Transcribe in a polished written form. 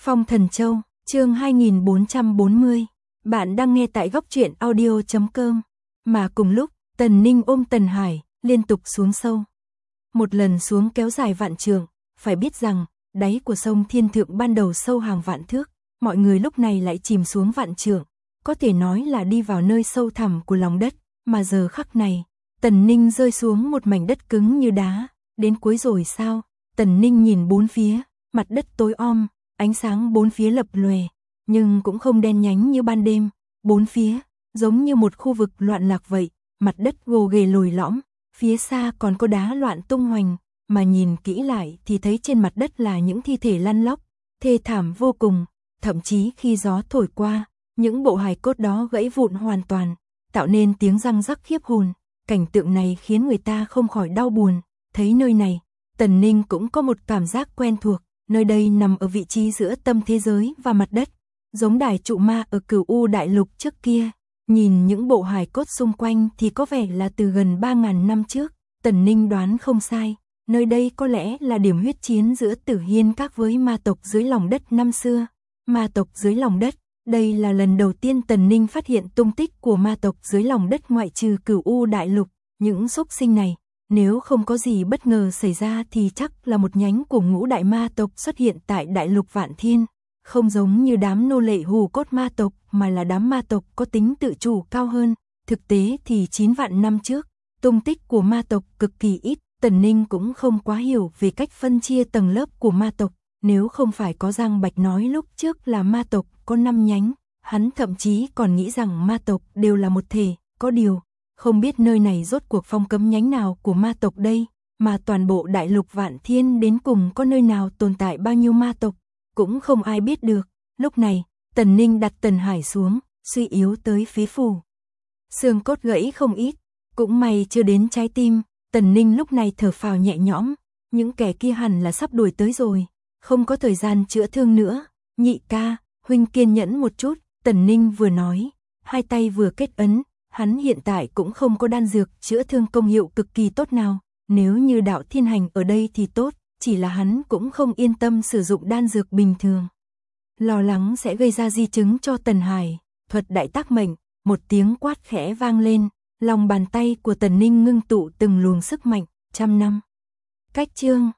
Phong Thần Châu, chương 2440. Bạn đang nghe tại góc truyện audio.com. Mà cùng lúc, Tần Ninh ôm Tần Hải, liên tục xuống sâu. Một lần xuống kéo dài vạn trượng, phải biết rằng, đáy của sông Thiên Thượng ban đầu sâu hàng vạn thước, mọi người lúc này lại chìm xuống vạn trượng, có thể nói là đi vào nơi sâu thẳm của lòng đất, mà giờ khắc này, Tần Ninh rơi xuống một mảnh đất cứng như đá, đến cuối rồi sao? Tần Ninh nhìn bốn phía, mặt đất tối om, ánh sáng bốn phía lập lòe, nhưng cũng không đen nhánh như ban đêm, bốn phía, giống như một khu vực loạn lạc vậy, mặt đất gồ ghề lồi lõm, phía xa còn có đá loạn tung hoành, mà nhìn kỹ lại thì thấy trên mặt đất là những thi thể lăn lóc, thê thảm vô cùng, thậm chí khi gió thổi qua, những bộ hài cốt đó gãy vụn hoàn toàn, tạo nên tiếng răng rắc khiếp hồn, cảnh tượng này khiến người ta không khỏi đau buồn, thấy nơi này, Tần Ninh cũng có một cảm giác quen thuộc. Nơi đây nằm ở vị trí giữa tâm thế giới và mặt đất, giống đài trụ ma ở Cửu U Đại Lục trước kia. Nhìn những bộ hài cốt xung quanh thì có vẻ là từ gần 3.000 năm trước. Tần Ninh đoán không sai, nơi đây có lẽ là điểm huyết chiến giữa Tử Hiên Các với ma tộc dưới lòng đất năm xưa. Ma tộc dưới lòng đất, đây là lần đầu tiên Tần Ninh phát hiện tung tích của ma tộc dưới lòng đất ngoại trừ Cửu U Đại Lục. Những xúc sinh này, nếu không có gì bất ngờ xảy ra thì chắc là một nhánh của ngũ đại ma tộc xuất hiện tại Đại Lục Vạn Thiên, không giống như đám nô lệ hù cốt ma tộc mà là đám ma tộc có tính tự chủ cao hơn. Thực tế thì 9 vạn năm trước, tung tích của ma tộc cực kỳ ít, Tần Ninh cũng không quá hiểu về cách phân chia tầng lớp của ma tộc, nếu không phải có Giang Bạch nói lúc trước là ma tộc có 5 nhánh, hắn thậm chí còn nghĩ rằng ma tộc đều là một thể, có điều không biết nơi này rốt cuộc phong cấm nhánh nào của ma tộc đây, mà toàn bộ Đại Lục Vạn Thiên đến cùng có nơi nào tồn tại bao nhiêu ma tộc, cũng không ai biết được. Lúc này, Tần Ninh đặt Tần Hải xuống, suy yếu tới phế phủ. Xương cốt gãy không ít, cũng may chưa đến trái tim, Tần Ninh lúc này thở phào nhẹ nhõm, những kẻ kia hẳn là sắp đuổi tới rồi, không có thời gian chữa thương nữa. Nhị ca, huynh kiên nhẫn một chút, Tần Ninh vừa nói, hai tay vừa kết ấn. Hắn hiện tại cũng không có đan dược chữa thương công hiệu cực kỳ tốt nào, nếu như Đạo Thiên Hành ở đây thì tốt, chỉ là hắn cũng không yên tâm sử dụng đan dược bình thường. Lo lắng sẽ gây ra di chứng cho Tần Hải, thuật đại tác mệnh, một tiếng quát khẽ vang lên, lòng bàn tay của Tần Ninh ngưng tụ từng luồng sức mạnh, 100 năm. Cách chương